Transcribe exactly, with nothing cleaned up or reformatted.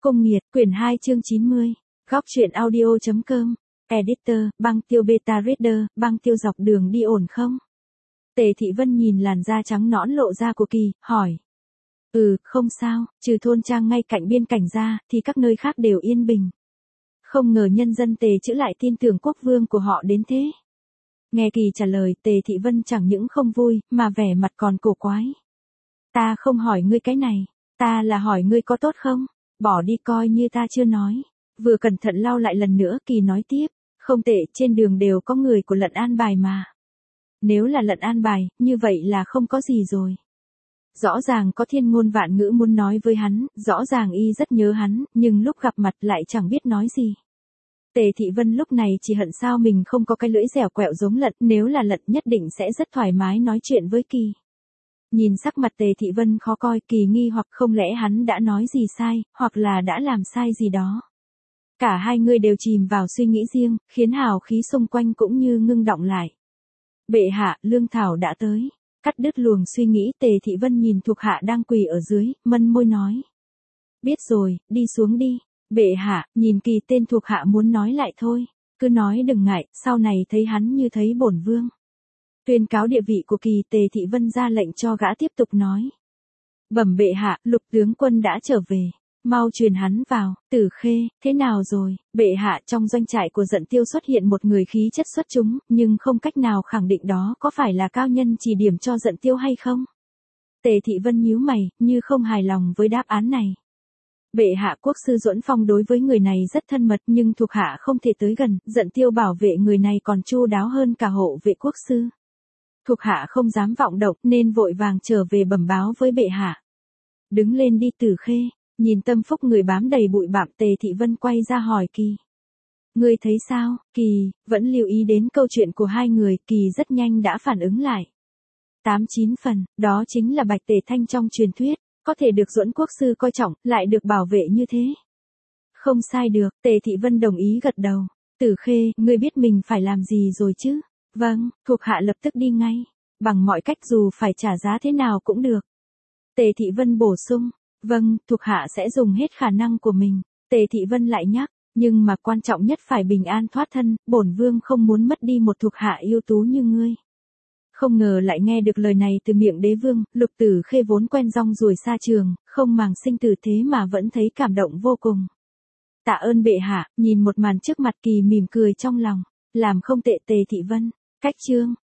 Cung Nghiệt, quyển hai chương chín mươi. Góc truyện audio.com. Editor, băng tiêu beta reader, băng tiêu dọc đường đi ổn không? Tề Thị Vân nhìn làn da trắng nõn lộ ra của Kỳ, hỏi. Ừ, không sao, trừ thôn trang ngay cạnh biên cảnh ra, thì các nơi khác đều yên bình. Không ngờ nhân dân Tề chữ lại tin tưởng quốc vương của họ đến thế. Nghe Kỳ trả lời, Tề Thị Vân chẳng những không vui, mà vẻ mặt còn cổ quái. Ta không hỏi ngươi cái này, ta là hỏi ngươi có tốt không? Bỏ đi coi như ta chưa nói. Vừa cẩn thận lau lại lần nữa, Kỳ nói tiếp. Không tệ, trên đường đều có người của Lận an bài mà. Nếu là Lận an bài, như vậy là không có gì rồi. Rõ ràng có thiên ngôn vạn ngữ muốn nói với hắn, rõ ràng y rất nhớ hắn, nhưng lúc gặp mặt lại chẳng biết nói gì. Tề Thị Vân lúc này chỉ hận sao mình không có cái lưỡi dẻo quẹo giống Lận, nếu là Lận nhất định sẽ rất thoải mái nói chuyện với Kỳ. Nhìn sắc mặt Tề Thị Vân khó coi, Kỳ nghi hoặc không lẽ hắn đã nói gì sai, hoặc là đã làm sai gì đó. Cả hai người đều chìm vào suy nghĩ riêng, khiến hào khí xung quanh cũng như ngưng đọng lại. Bệ hạ, lương thảo đã tới. Cắt đứt luồng suy nghĩ, Tề Thị Vân nhìn thuộc hạ đang quỳ ở dưới, mân môi nói. Biết rồi, đi xuống đi. Bệ hạ, nhìn Kỳ tên thuộc hạ muốn nói lại thôi. Cứ nói đừng ngại, sau này thấy hắn như thấy bổn vương. Tuyên cáo địa vị của Kỳ, Tề Thị Vân ra lệnh cho gã tiếp tục nói. Bẩm bệ hạ, Lục tướng quân đã trở về. Mau truyền hắn vào. Tử Khê, thế nào rồi? Bệ hạ, trong doanh trại của Dận Tiêu xuất hiện một người khí chất xuất chúng, nhưng không cách nào khẳng định đó có phải là cao nhân chỉ điểm cho Dận Tiêu hay không? Tề Thị Vân nhíu mày, như không hài lòng với đáp án này. Bệ hạ, quốc sư Duẫn Phong đối với người này rất thân mật, nhưng thuộc hạ không thể tới gần, Dận Tiêu bảo vệ người này còn chu đáo hơn cả hộ vệ quốc sư. Thuộc hạ không dám vọng động nên vội vàng trở về bẩm báo với bệ hạ. Đứng lên đi Tử Khê. Nhìn tâm phúc người bám đầy bụi bặm, Tề Thị Vân quay ra hỏi Kỳ. Ngươi thấy sao? Kỳ, vẫn lưu ý đến câu chuyện của hai người, Kỳ rất nhanh đã phản ứng lại. Tám chín phần, đó chính là Bạch Tề Thanh trong truyền thuyết, có thể được Duẫn quốc sư coi trọng, lại được bảo vệ như thế. Không sai được, Tề Thị Vân đồng ý gật đầu. Tử Khê, ngươi biết mình phải làm gì rồi chứ? Vâng, thuộc hạ lập tức đi ngay. Bằng mọi cách dù phải trả giá thế nào cũng được. Tề Thị Vân bổ sung. Vâng, thuộc hạ sẽ dùng hết khả năng của mình. Tề Thị Vân lại nhắc, nhưng mà quan trọng nhất phải bình an thoát thân, bổn vương không muốn mất đi một thuộc hạ ưu tú như ngươi. Không ngờ lại nghe được lời này từ miệng đế vương, Lục Tử Khê vốn quen rong ruổi xa trường, không màng sinh tử thế mà vẫn thấy cảm động vô cùng. Tạ ơn bệ hạ, nhìn một màn trước mặt, Kỳ mỉm cười trong lòng, làm không tệ Tề Thị Vân. Cách chương